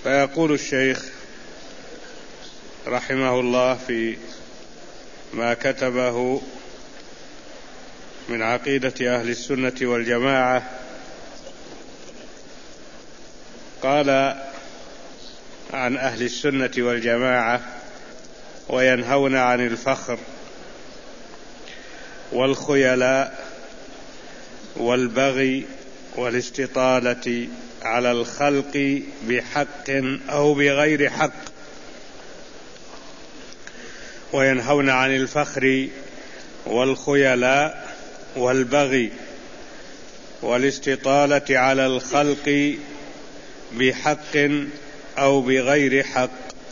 فيقول الشيخ رحمه الله في ما كتبه من عقيدة أهل السنة والجماعة، قال عن أهل السنة والجماعة: وينهون عن الفخر والخيلاء والبغي والاستطالة على الخلق بحق أو بغير حق. وينهون عن الفخر والخيلاء والبغي والاستطالة على الخلق بحق أو بغير حق.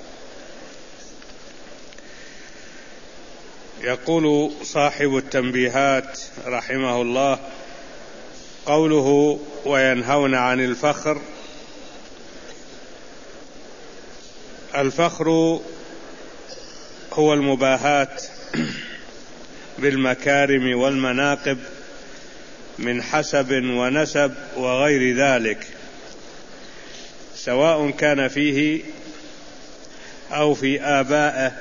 يقول صاحب التنبيهات رحمه الله: قوله وينهون عن الفخر، الفخر هو المباهات بالمكارم والمناقب من حسب ونسب وغير ذلك، سواء كان فيه أو في آبائه.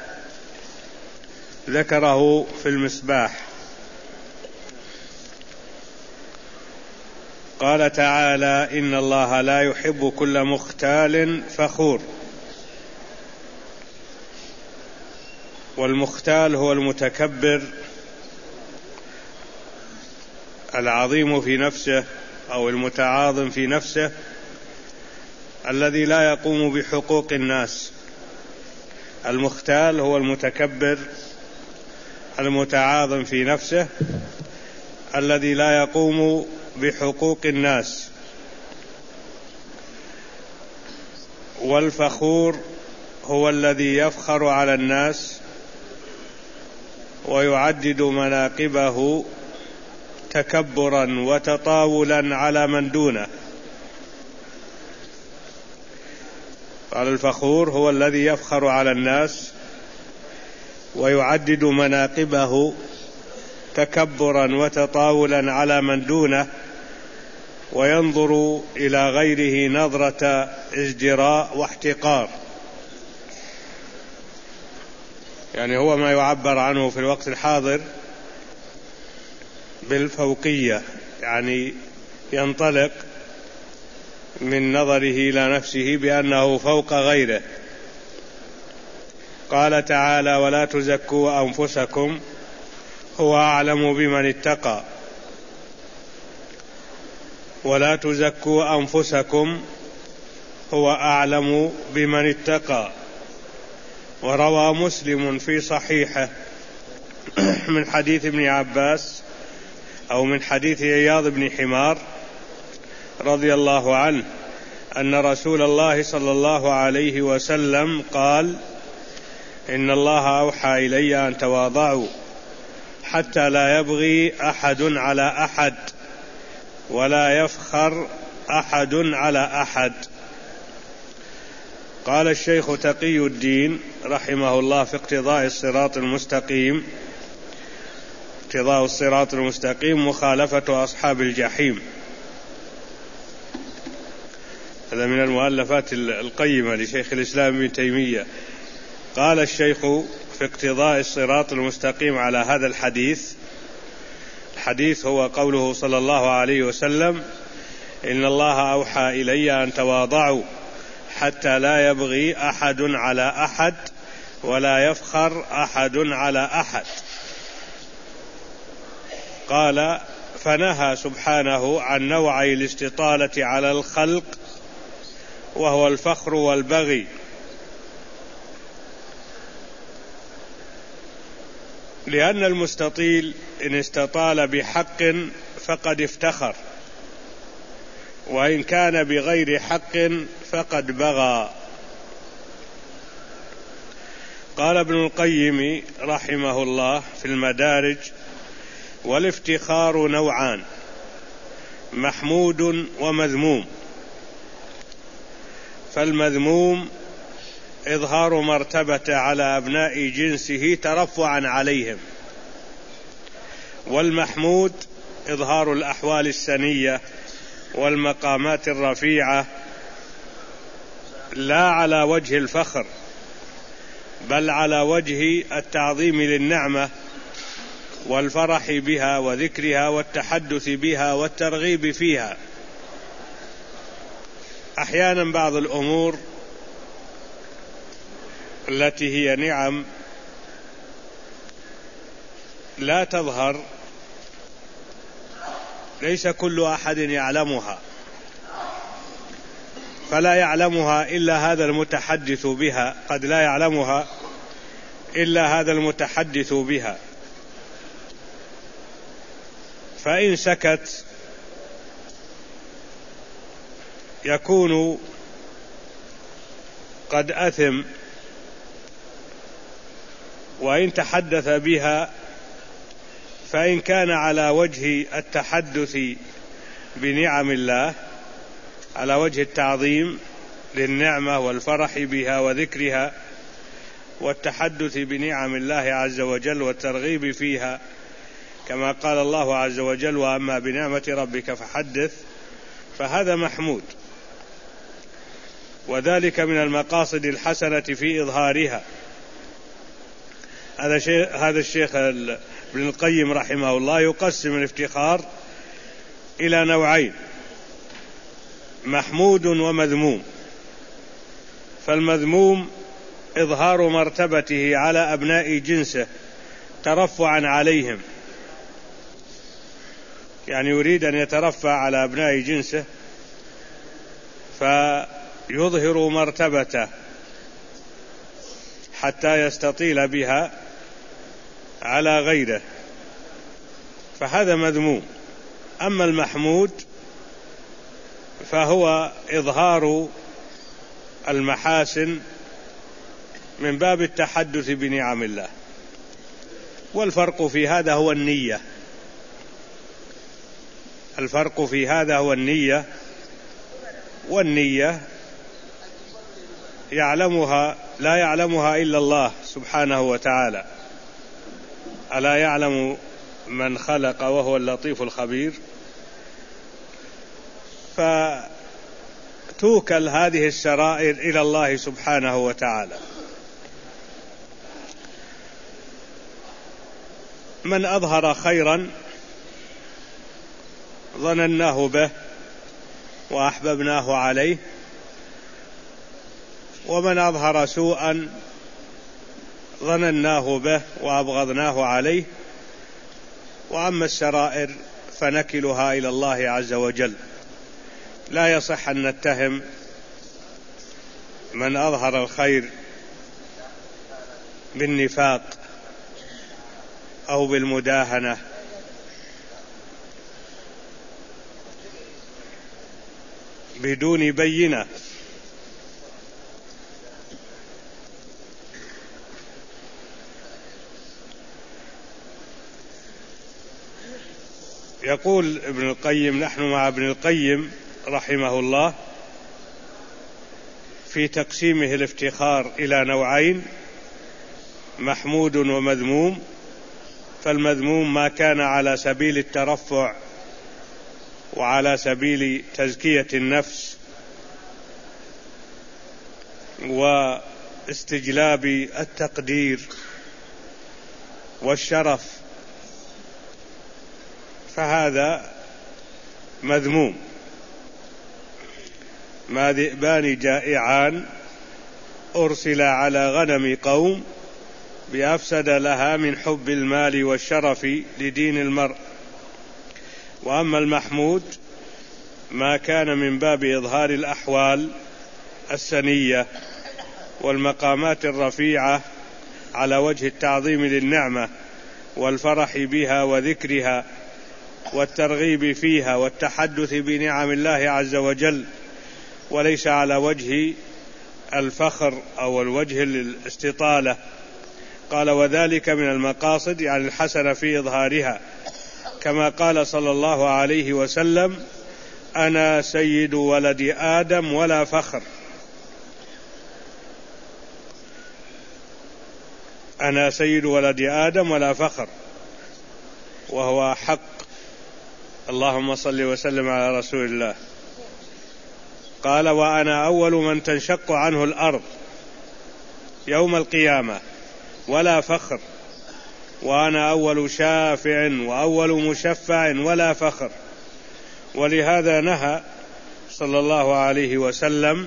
ذكره في المصباح، قال تعالى: إن الله لا يحب كل مختال فخور. والمختال هو المتكبر العظيم في نفسه أو المتعاظم في نفسه، الذي لا يقوم بحقوق الناس. المختال هو المتكبر المتعاظم في نفسه الذي لا يقوم بحقوق الناس. والفخور هو الذي يفخر على الناس ويعدد مناقبه تكبرا وتطاولا على من دونه. قال: الفخور هو الذي يفخر على الناس ويعدد مناقبه تكبرا وتطاولا على من دونه، وينظر إلى غيره نظرة ازدراء واحتقار. يعني هو ما يعبر عنه في الوقت الحاضر بالفوقية، يعني ينطلق من نظره إلى نفسه بأنه فوق غيره. قال تعالى: ولا تزكوا أنفسكم هو أعلم بمن اتقى. ولا تزكوا أنفسكم هو أعلم بمن اتقى. وروى مسلم في صحيحه من حديث ابن عباس أو من حديث عياض بن حمار رضي الله عنه أن رسول الله صلى الله عليه وسلم قال: إن الله أوحى إلي أن تواضعوا حتى لا يبغي أحد على أحد ولا يفخر أحد على أحد. قال الشيخ تقي الدين رحمه الله في اقتضاء الصراط المستقيم: اقتضاء الصراط المستقيم مخالفة أصحاب الجحيم. هذا من المؤلفات القيمة لشيخ الإسلام ابن تيمية. قال الشيخ في اقتضاء الصراط المستقيم على هذا الحديث هو قوله صلى الله عليه وسلم: إن الله أوحى إلي أن تواضعوا حتى لا يبغي أحد على أحد ولا يفخر أحد على أحد. قال: فنهى سبحانه عن نوعي الاستطالة على الخلق، وهو الفخر والبغي. لأن المستطيل إن استطال بحق فقد افتخر، وإن كان بغير حق فقد بغى. قال ابن القيم رحمه الله في المدارج: والافتخار نوعان: محمود ومذموم. فالمذموم إظهار مرتبة على أبناء جنسه ترفعا عليهم، والمحمود إظهار الأحوال السنية والمقامات الرفيعة لا على وجه الفخر، بل على وجه التعظيم للنعمة والفرح بها وذكرها والتحدث بها والترغيب فيها. أحيانا بعض الأمور التي هي نعم لا تظهر، ليس كل أحد يعلمها، فلا يعلمها إلا هذا المتحدث بها، قد لا يعلمها إلا هذا المتحدث بها، فإن سكت يكون قد أثم، وإن تحدث بها فإن كان على وجه التحدث بنعم الله، على وجه التعظيم للنعمة والفرح بها وذكرها والتحدث بنعم الله عز وجل والترغيب فيها، كما قال الله عز وجل: وأما بنعمة ربك فحدث، فهذا محمود، وذلك من المقاصد الحسنة في إظهارها. هذا الشيخ ابن القيم رحمه الله يقسم الافتخار إلى نوعين: محمود ومذموم. فالمذموم إظهار مرتبته على أبناء جنسه ترفعا عليهم، يعني يريد أن يترفع على أبناء جنسه فيظهر مرتبته حتى يستطيل بها على غيره، فهذا مذموم. أما المحمود فهو إظهار المحاسن من باب التحدث بنعم الله. والفرق في هذا هو النية، الفرق في هذا هو النية، والنية لا يعلمها إلا الله سبحانه وتعالى. ألا يعلم من خلق وهو اللطيف الخبير؟ فتوكل هذه السرائر إلى الله سبحانه وتعالى. من أظهر خيرا ظنناه به وأحببناه عليه، ومن أظهر سوءا ظنناه به وأبغضناه عليه. وأما السرائر فنكلها إلى الله عز وجل. لا يصح أن نتهم من أظهر الخير بالنفاق أو بالمداهنة، بدون بينة. يقول ابن القيم: نحن مع ابن القيم رحمه الله في تقسيمه الافتخار إلى نوعين: محمود ومذموم. فالمذموم ما كان على سبيل الترفع وعلى سبيل تزكية النفس واستجلاب التقدير والشرف، فهذا مذموم. ما ذئبان جائعان أرسلا على غنم قوم بأفسد لها من حب المال والشرف لدين المرء. وأما المحمود ما كان من باب إظهار الأحوال السنية والمقامات الرفيعة على وجه التعظيم للنعمة والفرح بها وذكرها والترغيب فيها والتحدث بنعم الله عز وجل، وليس على وجه الفخر أو الوجه الاستطالة. قال: وذلك من المقاصد، يعني الحسنة في إظهارها، كما قال صلى الله عليه وسلم: أنا سيد ولد آدم ولا فخر. أنا سيد ولد آدم ولا فخر، وهو حق. اللهم صل وسلم على رسول الله. قال: وأنا أول من تنشق عنه الأرض يوم القيامة ولا فخر، وأنا أول شافع وأول مشفع ولا فخر. ولهذا نهى صلى الله عليه وسلم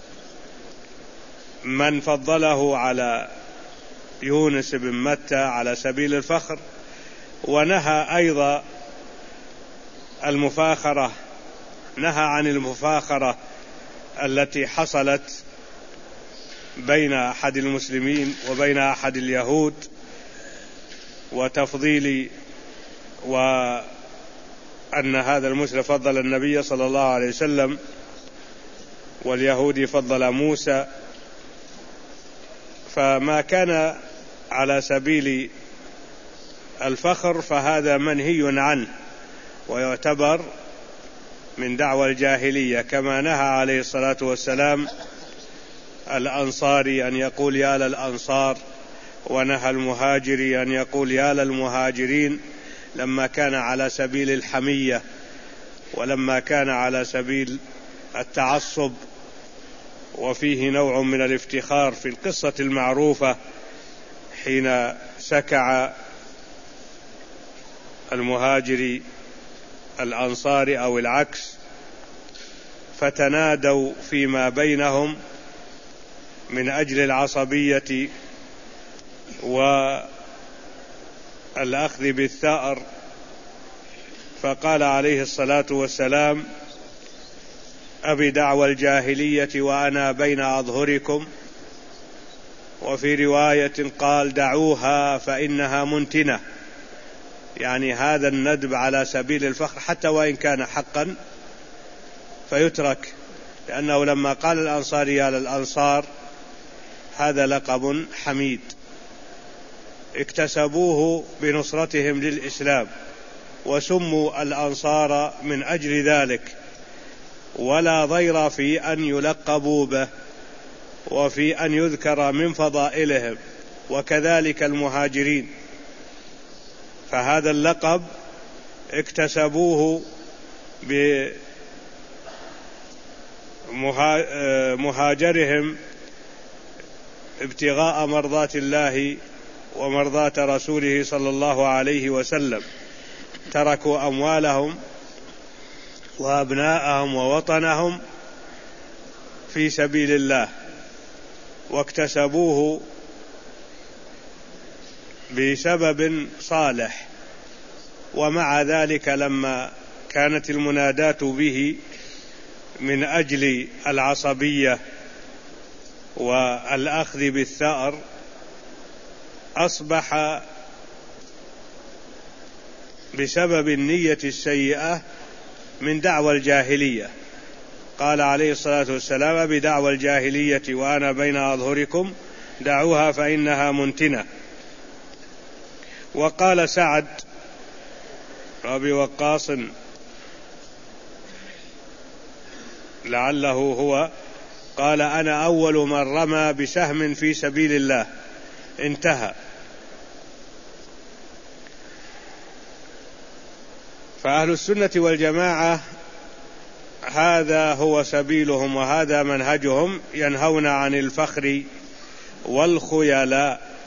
من فضله على يونس بن متى على سبيل الفخر، ونهى أيضا المفاخرة، نهى عن المفاخرة التي حصلت بين أحد المسلمين وبين أحد اليهود، وتفضيل وأن هذا المسلم فضل النبي صلى الله عليه وسلم واليهودي فضل موسى. فما كان على سبيل الفخر فهذا منهي عنه ويعتبر من دعوى الجاهلية، كما نهى عليه الصلاة والسلام الأنصاري أن يقول يا للأنصار، ونهى المهاجري أن يقول يا للمهاجرين، لما كان على سبيل الحمية ولما كان على سبيل التعصب، وفيه نوع من الافتخار في القصة المعروفة حين سكع المهاجري الأنصاري أو العكس، فتنادوا فيما بينهم من أجل العصبية والأخذ بالثأر، فقال عليه الصلاة والسلام: أبي دعوى الجاهلية وأنا بين أظهركم. وفي رواية قال: دعوها فإنها منتنة، يعني هذا الندب على سبيل الفخر حتى وإن كان حقا فيترك، لأنه لما قال الأنصاري يا للأنصار هذا لقب حميد اكتسبوه بنصرتهم للإسلام، وسموا الأنصار من أجل ذلك، ولا ضير في أن يلقبوا به وفي أن يذكر من فضائلهم، وكذلك المهاجرين، فهذا اللقب اكتسبوه بمهاجرهم ابتغاء مرضات الله ومرضات رسوله صلى الله عليه وسلم، تركوا أموالهم وأبناءهم ووطنهم في سبيل الله واكتسبوه بسبب صالح. ومع ذلك لما كانت المنادات به من أجل العصبية والأخذ بالثأر أصبح بسبب النية السيئة من دعوى الجاهلية. قال عليه الصلاة والسلام: بدعوى الجاهلية وأنا بين أظهركم دعوها فإنها منتنة. وقال سعد أبي وقاص لعله هو، قال: أنا أول من رمى بسهم في سبيل الله. انتهى. فأهل السنة والجماعة هذا هو سبيلهم وهذا منهجهم، ينهون عن الفخر والخيلاء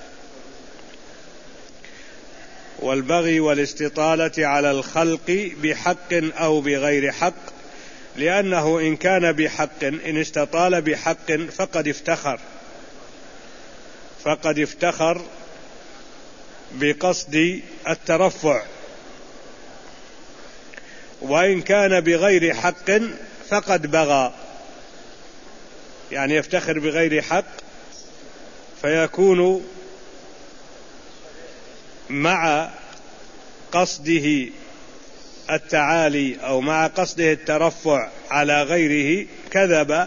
والبغي والاستطالة على الخلق بحق أو بغير حق، لأنه إن كان بحق، إن استطال بحق فقد افتخر بقصد الترفع، وإن كان بغير حق فقد بغى، يعني يفتخر بغير حق فيكون مع قصده التعالي أو مع قصده الترفع على غيره كذب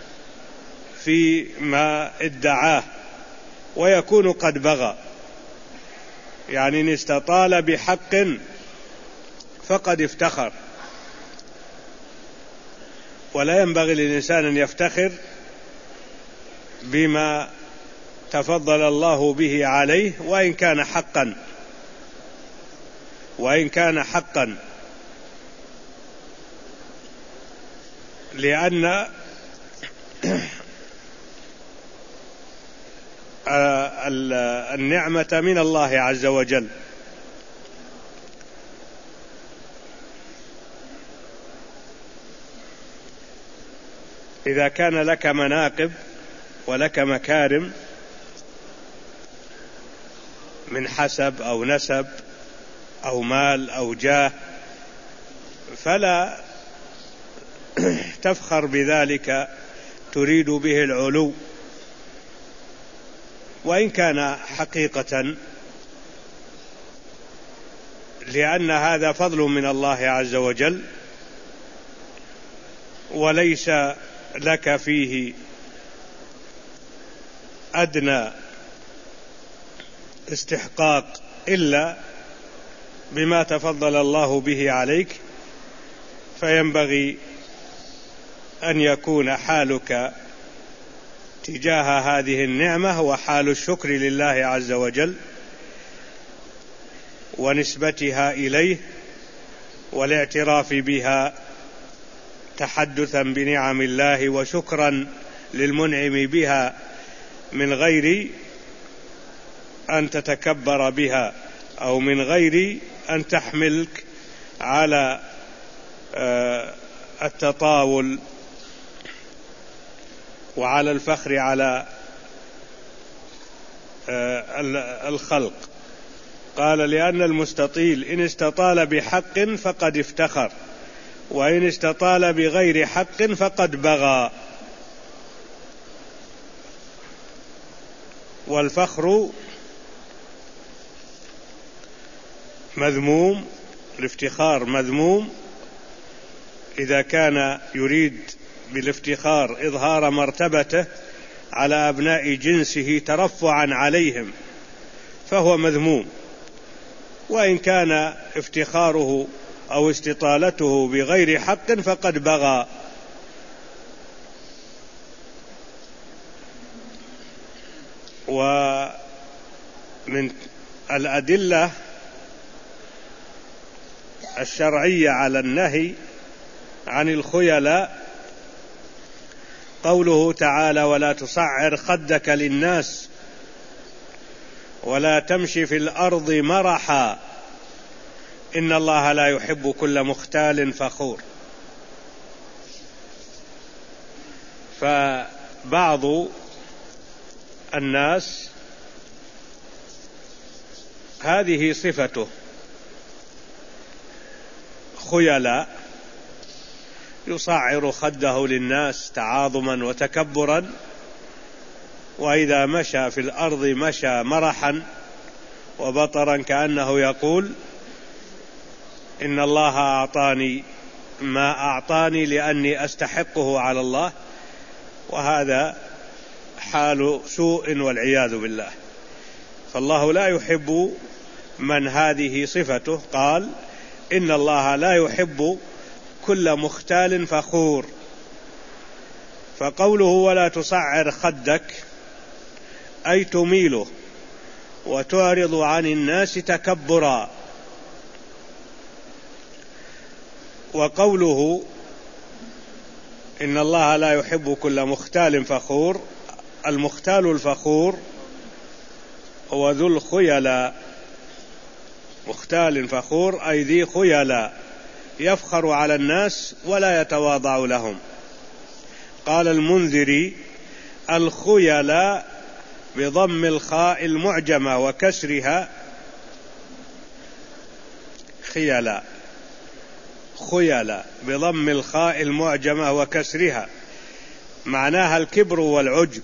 فيما ادعاه ويكون قد بغى. يعني إن استطال بحق فقد افتخر، ولا ينبغي للإنسان أن يفتخر بما تفضل الله به عليه وإن كان حقا، لأن النعمة من الله عز وجل، إذا كان لك مناقب ولك مكارم من حسب أو نسب أو مال أو جاه، فلا تفخر بذلك تريد به العلو، وإن كان حقيقة، لأن هذا فضل من الله عز وجل، وليس لك فيه أدنى استحقاق إلا بما تفضل الله به عليك، فينبغي أن يكون حالك تجاه هذه النعمة هو حال الشكر لله عز وجل ونسبتها إليه والاعتراف بها تحدثا بنعم الله وشكرا للمنعم بها من غير أن تتكبر بها أو من غير أن تحملك على التطاول وعلى الفخر على الخلق. قال: لأن المستطيل إن استطال بحق فقد افتخر، وإن استطال بغير حق فقد بغى. والفخر مذموم، الافتخار مذموم إذا كان يريد بالافتخار إظهار مرتبته على أبناء جنسه ترفعا عليهم فهو مذموم، وإن كان افتخاره أو استطالته بغير حق فقد بغى. ومن الأدلة الشرعية على النهي عن الخيلاء قوله تعالى: ولا تصعر خدك للناس ولا تمشي في الأرض مرحا إن الله لا يحب كل مختال فخور. فبعض الناس هذه صفته خيلاء، يصعر خده للناس تعاظما وتكبرا، وإذا مشى في الأرض مشى مرحا وبطرا كأنه يقول: إن الله أعطاني ما أعطاني لأني أستحقه على الله. وهذا حال سوء والعياذ بالله. فالله لا يحب من هذه صفته. قال: إن الله لا يحب كل مختال فخور. فقوله ولا تصعر خدك أي تميله وتعرض عن الناس تكبرا. وقوله إن الله لا يحب كل مختال فخور، المختال الفخور هو ذو الخيلاء. مختال فخور أي ذي خيلاء يفخر على الناس ولا يتواضع لهم. قال المنذري: الخيلاء بضم الخاء المعجمة وكسرها خيلاء، خيلاء بضم الخاء المعجمة وكسرها، معناها الكبر والعجب.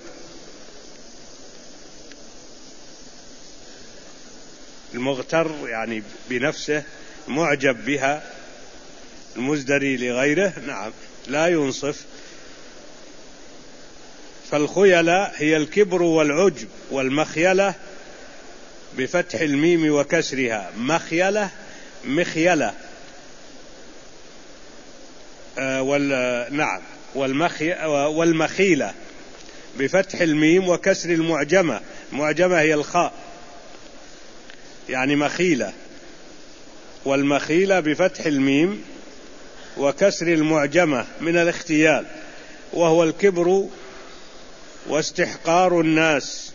المغتر يعني بنفسه، معجب بها، المزدري لغيره، نعم، لا ينصف. فالخيلاء هي الكبر والعجب والمخيلة بفتح الميم وكسرها، مخيلة مخيلة، نعم، والمخيلة بفتح الميم وكسر المعجمة. المعجمة هي الخاء يعني مخيلة، والمخيلة بفتح الميم وكسر المعجمة من الاختيال، وهو الكبر واستحقار الناس.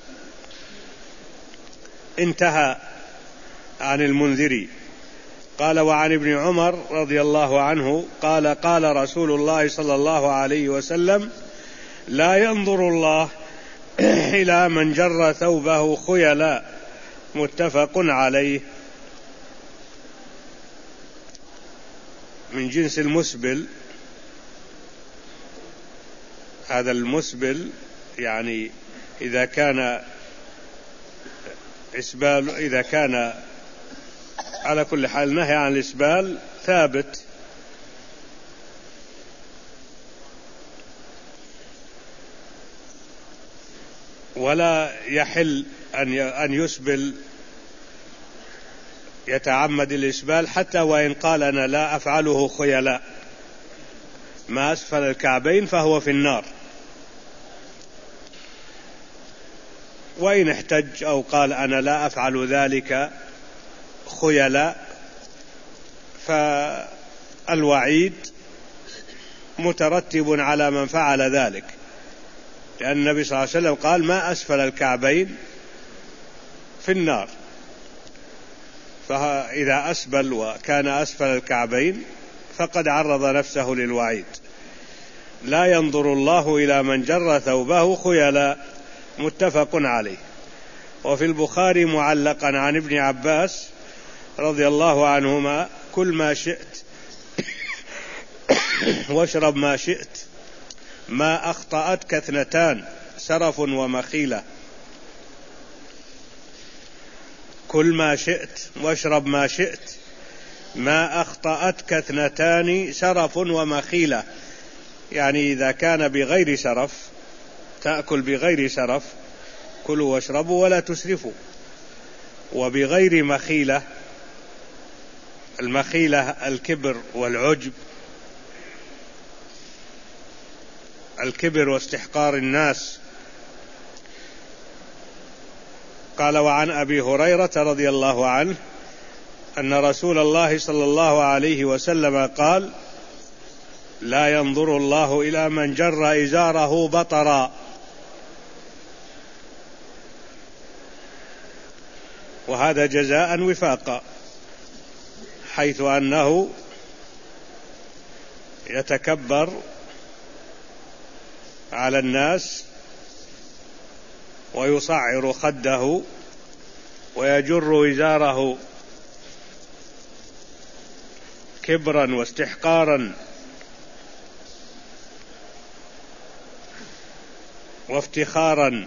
انتهى عن المنذري. قال: وعن ابن عمر رضي الله عنه قال: قال رسول الله صلى الله عليه وسلم: لا ينظر الله إلى من جر ثوبه خيلا. متفق عليه. من جنس المسبل. هذا المسبل يعني إذا كان إسبال، إذا كان على كل حال نهي عن الإسبال ثابت. ولا يحل أن يسبل يتعمد الإسبال حتى وإن قال: أنا لا أفعله خيلاء. ما أسفل الكعبين فهو في النار. وإن احتج أو قال: أنا لا أفعل ذلك خيلاء، فالوعيد مترتب على من فعل ذلك، لأن النبي صلى الله عليه وسلم قال: ما أسفل الكعبين في النار. فإذا أسبل وكان أسفل الكعبين فقد عرض نفسه للوعيد. لا ينظر الله إلى من جر ثوبه خيلا. متفق عليه. وفي البخاري معلقا عن ابن عباس رضي الله عنهما: كل ما شئت واشرب ما شئت، ما أخطأتك اثنتان، سرف ومخيلة. كل ما شئت واشرب ما شئت، ما أخطأتك اثنتان، سرف ومخيلة. يعني إذا كان بغير سرف، تأكل بغير سرف، كلوا واشربوا ولا تسرفوا. وبغير مخيلة، المخيلة الكبر والعجب، الكبر واستحقار الناس. قال: وعن أبي هريرة رضي الله عنه أن رسول الله صلى الله عليه وسلم قال: لا ينظر الله إلى من جر إزاره بطرا. وهذا جزاء وفاقا، حيث أنه يتكبر على الناس ويصعر خده ويجر إزاره كبرا واستحقارا وافتخارا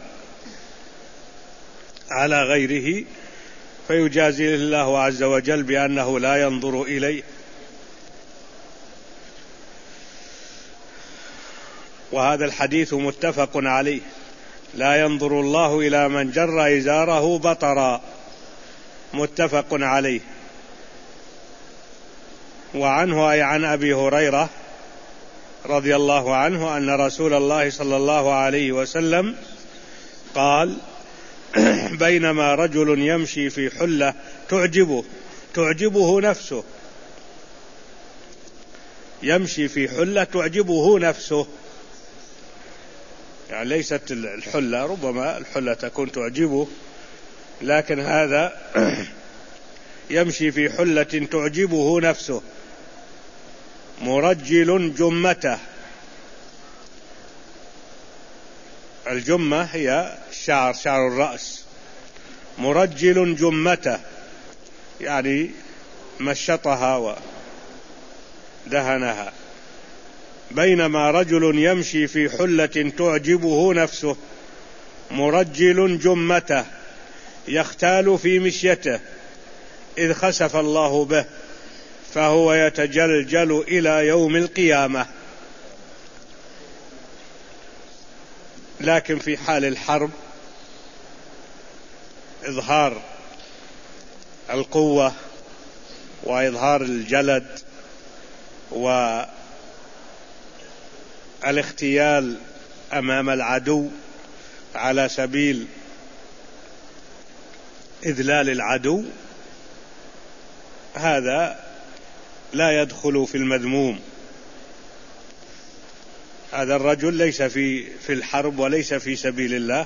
على غيره، فيجازي الله عز وجل بأنه لا ينظر إليه. وهذا الحديث متفق عليه. لا ينظر الله إلى من جر إزاره بطرا. متفق عليه. وعنه أي عن أبي هريرة رضي الله عنه أن رسول الله صلى الله عليه وسلم قال: بينما رجل يمشي في حلة تعجبه نفسه، يمشي في حلة تعجبه نفسه، يعني ليست الحلة، ربما الحلة تكون تعجبه، لكن هذا يمشي في حلة تعجبه نفسه، مرجل جمته. الجمة هي شعر الرأس. مرجل جمته يعني مشطها ودهنها. بينما رجل يمشي في حلة تعجبه نفسه، مرجل جمته، يختال في مشيته، إذ خسف الله به، فهو يتجلجل إلى يوم القيامة. لكن في حال الحرب إظهار القوة وإظهار الجلد والاختيال أمام العدو على سبيل إذلال العدو، هذا لا يدخل في المذموم، هذا الرجل ليس في الحرب وليس في سبيل الله،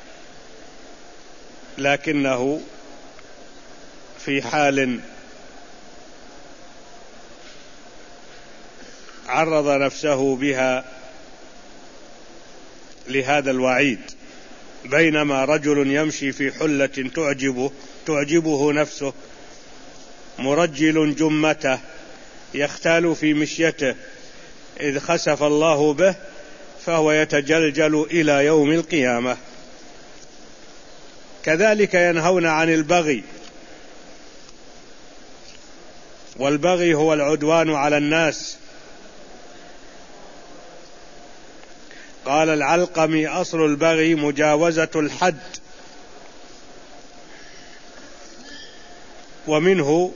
لكنه في حال عرض نفسه بها لهذا الوعيد، بينما رجل يمشي في حلة تعجبه نفسه، مرجل جمته، يختال في مشيته، إذ خسف الله به فهو يتجلجل إلى يوم القيامة. كذلك ينهون عن البغي، والبغي هو العدوان على الناس. قال العلقمي: أصل البغي مجاوزة الحد، ومنه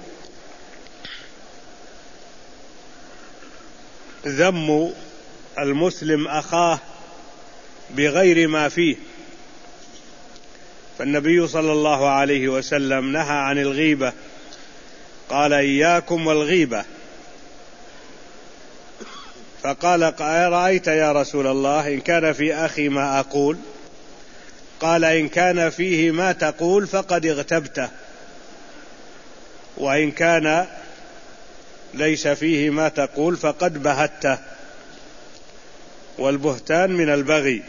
ذم المسلم أخاه بغير ما فيه. فالنبي صلى الله عليه وسلم نهى عن الغيبة، قال: إياكم والغيبة. فقال: أرأيت يا رسول الله إن كان في أخي ما أقول؟ قال: إن كان فيه ما تقول فقد اغتبته، وإن كان ليس فيه ما تقول فقد بهته. والبهتان من البغي.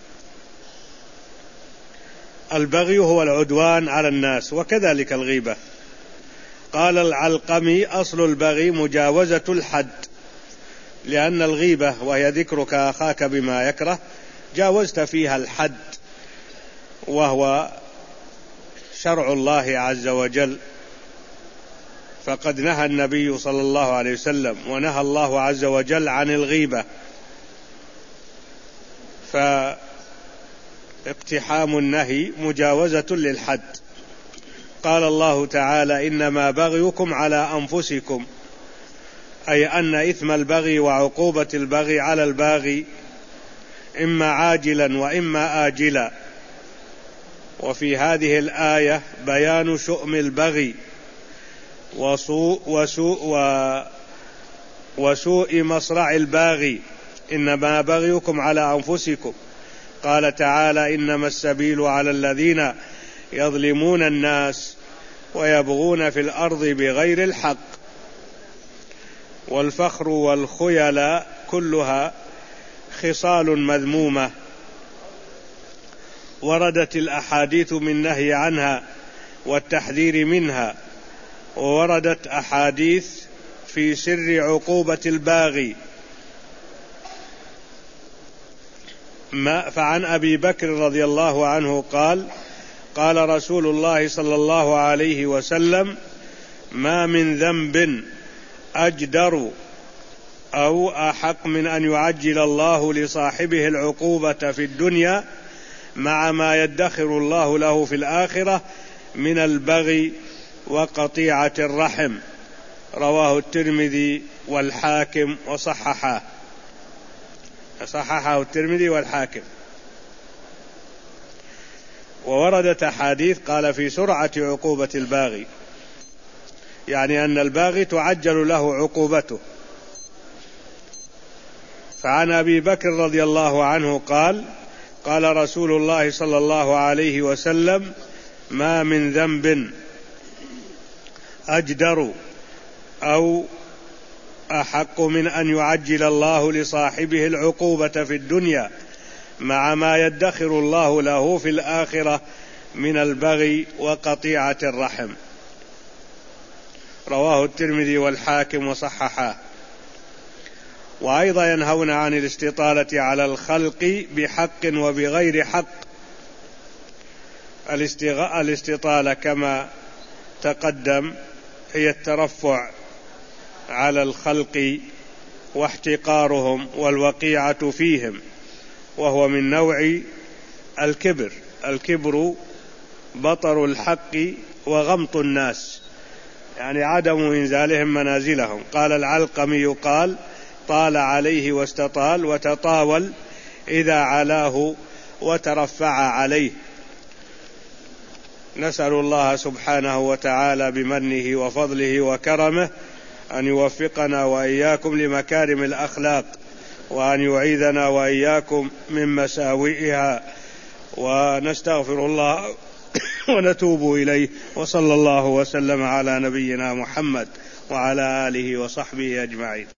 البغي هو العدوان على الناس، وكذلك الغيبة. قال العلقمي: أصل البغي مجاوزة الحد، لأن الغيبة وهي ذكرك أخاك بما يكره جاوزت فيها الحد، وهو شرع الله عز وجل. فقد نهى النبي صلى الله عليه وسلم ونهى الله عز وجل عن الغيبة، فاقتحام النهي مجاوزة للحد. قال الله تعالى: إنما بغيكم على أنفسكم، أي أن إثم البغي وعقوبة البغي على الباغي إما عاجلا وإما آجلا. وفي هذه الآية بيان شؤم البغي وسوء مصرع الباغي. إنما بغيكم على أنفسكم. قال تعالى: إنما السبيل على الذين يظلمون الناس ويبغون في الأرض بغير الحق. والفخر والخيلاء كلها خصال مذمومة، وردت الأحاديث من نهي عنها والتحذير منها، ووردت أحاديث في سر عقوبة الباغي. فعن أبي بكر رضي الله عنه قال: قال رسول الله صلى الله عليه وسلم: ما من ذنب أجدر أو أحق من أن يعجل الله لصاحبه العقوبة في الدنيا مع ما يدخر الله له في الآخرة من البغي وقطيعة الرحم. رواه الترمذي والحاكم وصححه الترمذي والحاكم. ووردت أحاديث قال في سرعة عقوبة الباغي، يعني أن الباغي تعجل له عقوبته. فعن أبي بكر رضي الله عنه قال: قال رسول الله صلى الله عليه وسلم: ما من ذنب أجدر أو أحق من أن يعجل الله لصاحبه العقوبة في الدنيا مع ما يدخر الله له في الآخرة من البغي وقطيعة الرحم. رواه الترمذي والحاكم وصححه. وأيضا ينهون عن الاستطالة على الخلق بحق وبغير حق. الاستطالة كما تقدم هي الترفع على الخلق واحتقارهم والوقيعة فيهم، وهو من نوع الكبر. الكبر بطر الحق وغمط الناس، يعني عدم إنزالهم منازلهم. قال العلقمي: قال: طال عليه واستطال وتطاول إذا علاه وترفع عليه. نسأل الله سبحانه وتعالى بمنه وفضله وكرمه أن يوفقنا وإياكم لمكارم الأخلاق وأن يعيذنا وإياكم من مساوئها، ونستغفر الله ونتوب إليه. وصلى الله وسلم على نبينا محمد وعلى آله وصحبه أجمعين.